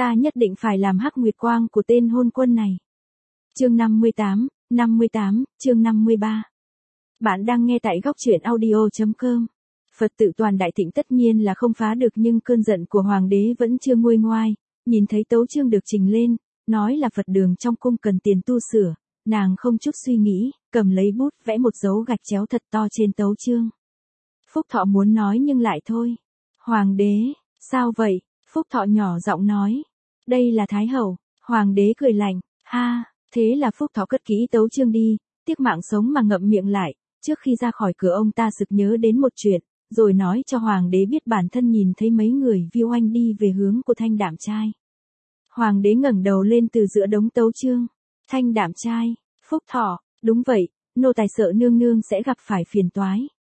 Ta nhất định phải làm hắc nguyệt quang của tên hôn quân này. Chương 58, chương 53. Bạn đang nghe tại góc truyện audio.com. Phật tự toàn đại thịnh tất nhiên là không phá được, nhưng cơn giận của hoàng đế vẫn chưa nguôi ngoai. Nhìn thấy tấu chương được trình lên, nói là Phật đường trong cung cần tiền tu sửa, nàng không chút suy nghĩ, cầm lấy bút vẽ một dấu gạch chéo thật to trên tấu chương. Phúc Thọ muốn nói nhưng lại thôi. Hoàng đế, sao vậy? Phúc Thọ nhỏ giọng nói. Đây là Thái Hậu. Hoàng đế cười lạnh. Ha, thế là Phúc Thọ cất kỹ tấu chương đi, tiếc mạng sống mà ngậm miệng lại. Trước khi ra khỏi cửa ông ta sực nhớ đến một chuyện, rồi nói cho Hoàng đế biết bản thân nhìn thấy mấy người viêu oanh đi về hướng của Thanh Đạm Trai. Hoàng đế ngẩng đầu lên từ giữa đống tấu chương. Thanh Đạm Trai, Phúc Thọ, đúng vậy, nô tài sợ nương nương sẽ gặp phải phiền toái.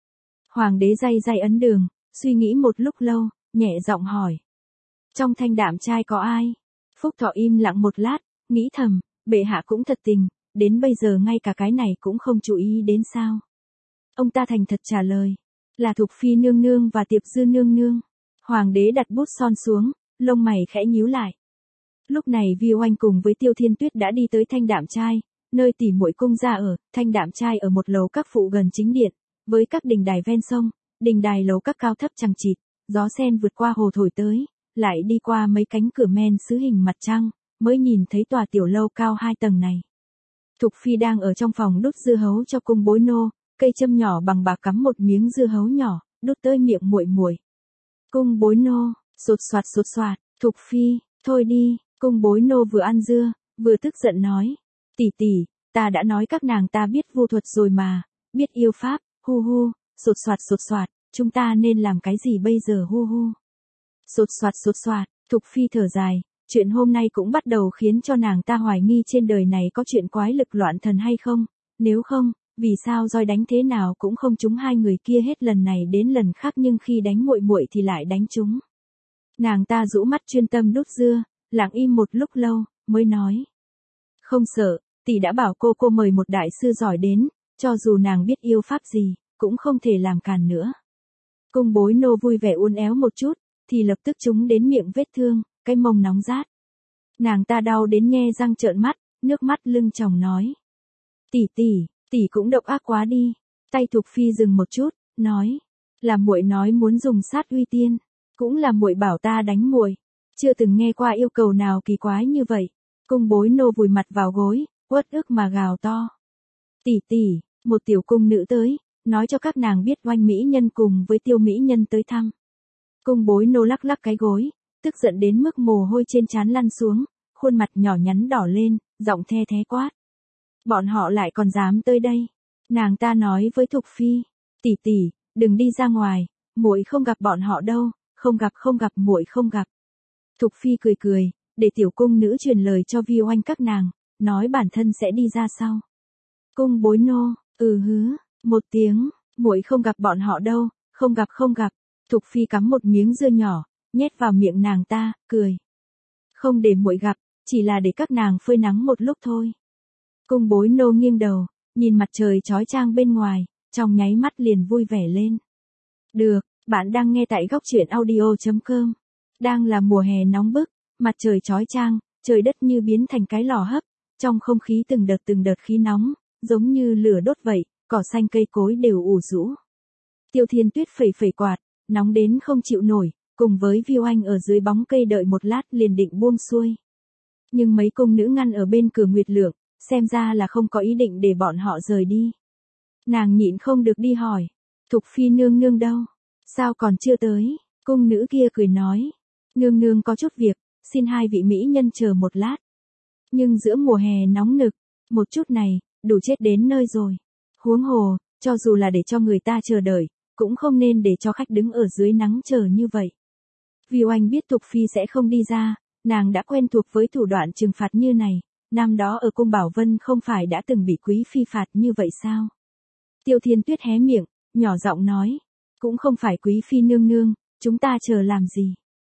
Hoàng đế day day ấn đường, suy nghĩ một lúc lâu, nhẹ giọng hỏi. Trong Thanh Đạm Trai có ai? Phúc Thọ im lặng một lát, nghĩ thầm, bệ hạ cũng thật tình, đến bây giờ ngay cả cái này cũng không chú ý đến sao. Ông ta thành thật trả lời, là Thục Phi nương nương và Tiệp Dư nương nương. Hoàng đế đặt bút son xuống, lông mày khẽ nhíu lại. Lúc này Vi Oanh cùng với Tiêu Thiên Tuyết đã đi tới Thanh Đạm Trai, nơi tỷ muội cung gia ở. Thanh Đạm Trai ở một lầu các phụ gần chính điện, với các đình đài ven sông, đình đài lầu các cao thấp chằng chịt, gió sen vượt qua hồ thổi tới, lại đi qua mấy cánh cửa men sứ hình mặt trăng, mới nhìn thấy tòa tiểu lâu cao 2 tầng này. Thục Phi đang ở trong phòng đút dưa hấu cho cung bối nô, cây châm nhỏ bằng bạc cắm một miếng dưa hấu nhỏ, đút tới miệng muội muội. Cung bối nô, sột soạt, Thục Phi, thôi đi. Cung bối nô vừa ăn dưa, vừa tức giận nói. Tỷ tỷ, ta đã nói các nàng ta biết vu thuật rồi mà, biết yêu pháp, hu hu, sột soạt, chúng ta nên làm cái gì bây giờ hu hu. Sột soạt, Thục Phi thở dài, chuyện hôm nay cũng bắt đầu khiến cho nàng ta hoài nghi trên đời này có chuyện quái lực loạn thần hay không, nếu không, vì sao roi đánh thế nào cũng không trúng hai người kia hết lần này đến lần khác, nhưng khi đánh muội muội thì lại đánh trúng. Nàng ta rũ mắt chuyên tâm đút dưa, lặng im một lúc lâu, mới nói. Không sợ, tỷ đã bảo cô mời một đại sư giỏi đến, cho dù nàng biết yêu pháp gì, cũng không thể làm càn nữa. Cung bối nô vui vẻ uốn éo một chút, thì lập tức trúng đến miệng vết thương, cái mông nóng rát. Nàng ta đau đến nhe răng trợn mắt, nước mắt lưng tròng nói. Tỷ cũng độc ác quá đi. Tay Thục Phi dừng một chút, nói. Là muội nói muốn dùng sát uy tiên, cũng là muội bảo ta đánh muội. Chưa từng nghe qua yêu cầu nào kỳ quái như vậy. Cung bối nô vùi mặt vào gối, uất ức mà gào to. Tỷ, một tiểu cung nữ tới, nói cho các nàng biết Oanh mỹ nhân cùng với Tiêu mỹ nhân tới thăm. Cung bối nô lắc lắc cái gối, tức giận đến mức mồ hôi trên trán lăn xuống, khuôn mặt nhỏ nhắn đỏ lên, giọng the thé quát. Bọn họ lại còn dám tới đây. Nàng ta nói với Thục Phi, tỷ, đừng đi ra ngoài, muội không gặp bọn họ đâu, không gặp muội không gặp. Thục Phi cười, để tiểu cung nữ truyền lời cho Vi Oanh các nàng, nói bản thân sẽ đi ra sau. Cung bối nô, hứ, một tiếng, muội không gặp bọn họ đâu, không gặp. Thục Phi cắm một miếng dưa nhỏ, nhét vào miệng nàng ta, cười. Không để muội gặp, chỉ là để các nàng phơi nắng một lúc thôi. Cung bối nô nghiêng đầu, nhìn mặt trời chói chang bên ngoài, trong nháy mắt liền vui vẻ lên. Được, bạn đang nghe tại góc truyện audio.com. Đang là mùa hè nóng bức, mặt trời chói chang, trời đất như biến thành cái lò hấp, trong không khí từng đợt khí nóng, giống như lửa đốt vậy, cỏ xanh cây cối đều ủ rũ. Tiêu Thiên Tuyết phẩy quạt, nóng đến không chịu nổi, cùng với Vi Oanh ở dưới bóng cây đợi một lát liền định buông xuôi. Nhưng mấy cung nữ ngăn ở bên cửa Nguyệt Lượng, xem ra là không có ý định để bọn họ rời đi. Nàng nhịn không được đi hỏi, Thục Phi nương nương đâu? Sao còn chưa tới? Cung nữ kia cười nói, nương nương có chút việc, xin hai vị mỹ nhân chờ một lát. Nhưng giữa mùa hè nóng nực, một chút này, đủ chết đến nơi rồi. Huống hồ, cho dù là để cho người ta chờ đợi, cũng không nên để cho khách đứng ở dưới nắng chờ như vậy. Vi Oanh biết Thục Phi sẽ không đi ra, nàng đã quen thuộc với thủ đoạn trừng phạt như này, năm đó ở cung Bảo Vân không phải đã từng bị Quý Phi phạt như vậy sao? Tiêu Thiên Tuyết hé miệng, nhỏ giọng nói, cũng không phải Quý Phi nương nương, chúng ta chờ làm gì?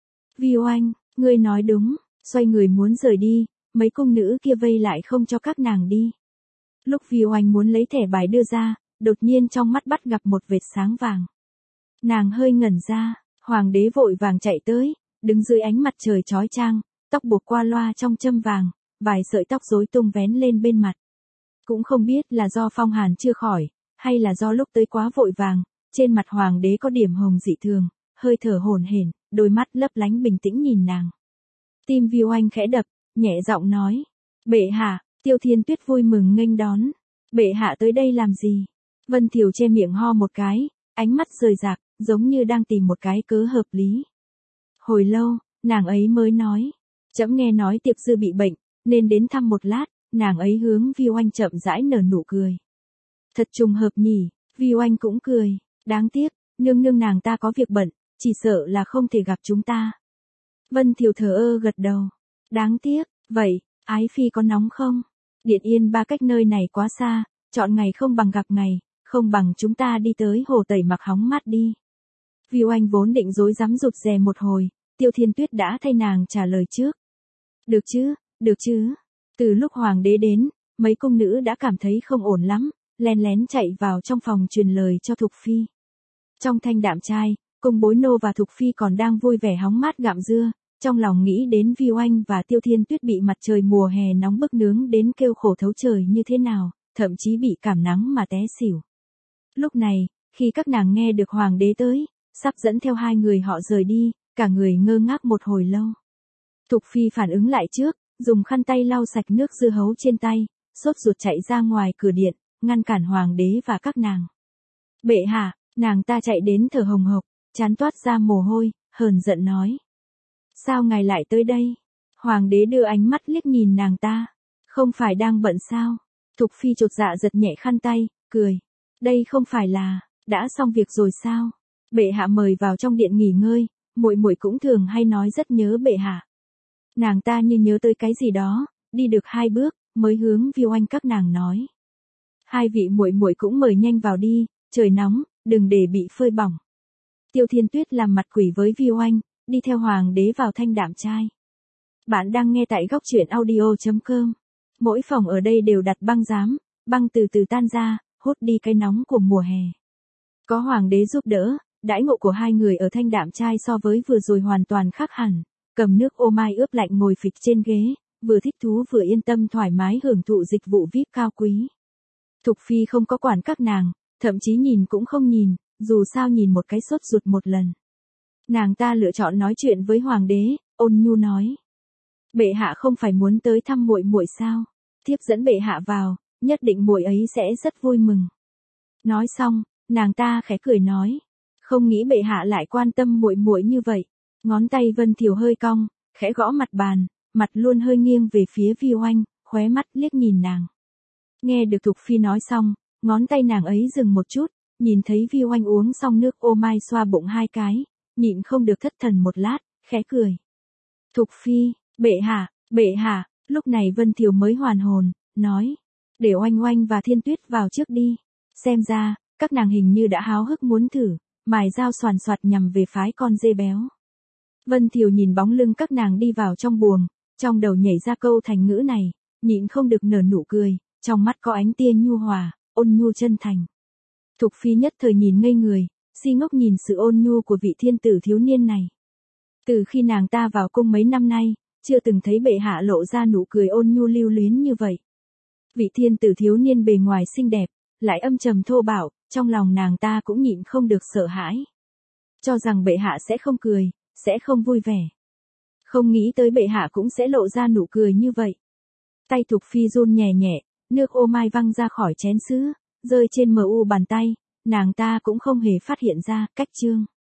Vi Oanh, ngươi nói đúng, xoay người muốn rời đi, mấy cung nữ kia vây lại không cho các nàng đi. Lúc Vi Oanh muốn lấy thẻ bài đưa ra, đột nhiên trong mắt bắt gặp một vệt sáng vàng. Nàng hơi ngẩn ra, hoàng đế vội vàng chạy tới, đứng dưới ánh mặt trời chói chang, tóc buộc qua loa trong châm vàng, vài sợi tóc rối tung vén lên bên mặt. Cũng không biết là do phong hàn chưa khỏi, hay là do lúc tới quá vội vàng, trên mặt hoàng đế có điểm hồng dị thường, hơi thở hổn hển, đôi mắt lấp lánh bình tĩnh nhìn nàng. Tim Vi Oanh khẽ đập, nhẹ giọng nói, bệ hạ. Tiêu Thiên Tuyết vui mừng nghênh đón, bệ hạ tới đây làm gì? Vân Thiều che miệng ho một cái, ánh mắt rời rạc, giống như đang tìm một cái cớ hợp lý. Hồi lâu, nàng ấy mới nói, trẫm nghe nói Tiệp Dư bị bệnh, nên đến thăm một lát. Nàng ấy hướng Vi Oanh chậm rãi nở nụ cười. Thật trùng hợp nhỉ, Vi Oanh cũng cười, đáng tiếc, nương nương nàng ta có việc bận, chỉ sợ là không thể gặp chúng ta. Vân Thiều thờ ơ gật đầu, đáng tiếc, vậy, ái phi có nóng không? Điện Yên Ba cách nơi này quá xa, chọn ngày không bằng gặp ngày, không bằng chúng ta đi tới hồ tẩy mặc hóng mát đi. Vi Oanh vốn định rối rắm rụt rè một hồi, Tiêu Thiên Tuyết đã thay nàng trả lời trước. Được chứ, được chứ. Từ lúc hoàng đế đến, mấy cung nữ đã cảm thấy không ổn lắm, lén lén chạy vào trong phòng truyền lời cho Thục Phi. Trong thanh đạm trai, cung bối nô và Thục Phi còn đang vui vẻ hóng mát gặm dưa, trong lòng nghĩ đến Vi Oanh và Tiêu Thiên Tuyết bị mặt trời mùa hè nóng bức nướng đến kêu khổ thấu trời như thế nào, thậm chí bị cảm nắng mà té xỉu. Lúc này, khi các nàng nghe được hoàng đế tới, sắp dẫn theo hai người họ rời đi, cả người ngơ ngác một hồi lâu. Thục Phi phản ứng lại trước, dùng khăn tay lau sạch nước dưa hấu trên tay, sốt ruột chạy ra ngoài cửa điện, ngăn cản hoàng đế và các nàng. Bệ hạ, nàng ta chạy đến thở hồng hộc, trán toát ra mồ hôi, hờn giận nói. Sao ngài lại tới đây? Hoàng đế đưa ánh mắt liếc nhìn nàng ta. Không phải đang bận sao? Thục Phi chột dạ giật nhẹ khăn tay, cười. Đây không phải là, đã xong việc rồi sao? Bệ hạ mời vào trong điện nghỉ ngơi, muội muội cũng thường hay nói rất nhớ bệ hạ. Nàng ta như nhớ tới cái gì đó, đi được 2 bước, mới hướng Vi Oanh các nàng nói. Hai vị muội muội cũng mời nhanh vào đi, trời nóng, đừng để bị phơi bỏng. Tiêu Thiên Tuyết làm mặt quỷ với Vi Oanh, đi theo hoàng đế vào thanh đạm trai. Bạn đang nghe tại góc truyện audio.com. Mỗi phòng ở đây đều đặt băng giám, băng từ từ tan ra, hút đi cái nóng của mùa hè. Có hoàng đế giúp đỡ, đãi ngộ của hai người ở thanh đạm trai so với vừa rồi hoàn toàn khác hẳn. Cầm nước ô mai ướp lạnh ngồi phịch trên ghế, vừa thích thú vừa yên tâm thoải mái hưởng thụ dịch vụ VIP cao quý. Thục Phi không có quản các nàng, thậm chí nhìn cũng không nhìn, dù sao nhìn một cái sốt ruột một lần. Nàng ta lựa chọn nói chuyện với hoàng đế, ôn nhu nói. Bệ hạ không phải muốn tới thăm muội muội sao? Thiếp dẫn bệ hạ vào, nhất định muội ấy sẽ rất vui mừng. Nói xong, nàng ta khẽ cười nói. Không nghĩ bệ hạ lại quan tâm muội muội như vậy. Ngón tay Vân Thiều hơi cong, khẽ gõ mặt bàn, mặt luôn hơi nghiêng về phía Vi Oanh, khóe mắt liếc nhìn nàng. Nghe được Thục Phi nói xong, ngón tay nàng ấy dừng một chút, nhìn thấy Vi Oanh uống xong nước ô mai xoa bụng 2 cái, nhịn không được thất thần một lát, khẽ cười. Thục Phi, bệ hạ, lúc này Vân Thiều mới hoàn hồn, nói, để Oanh Oanh và Thiên Tuyết vào trước đi. Xem ra, các nàng hình như đã háo hức muốn thử, mài dao xoàn xoạt nhằm về phái con dê béo. Vân Thiều nhìn bóng lưng các nàng đi vào trong buồng, trong đầu nhảy ra câu thành ngữ này, nhịn không được nở nụ cười, trong mắt có ánh tia nhu hòa, ôn nhu chân thành. Thục Phi nhất thời nhìn ngây người, si ngốc nhìn sự ôn nhu của vị thiên tử thiếu niên này. Từ khi nàng ta vào cung mấy năm nay, chưa từng thấy bệ hạ lộ ra nụ cười ôn nhu lưu luyến như vậy. Vị thiên tử thiếu niên bề ngoài xinh đẹp, lại âm trầm thô bạo, trong lòng nàng ta cũng nhịn không được sợ hãi. Cho rằng bệ hạ sẽ không cười, sẽ không vui vẻ. Không nghĩ tới bệ hạ cũng sẽ lộ ra nụ cười như vậy. Tay Thục Phi run nhẹ nhẹ, nước ô mai văng ra khỏi chén sứ, rơi trên mờ u bàn tay, nàng ta cũng không hề phát hiện ra, cách chương.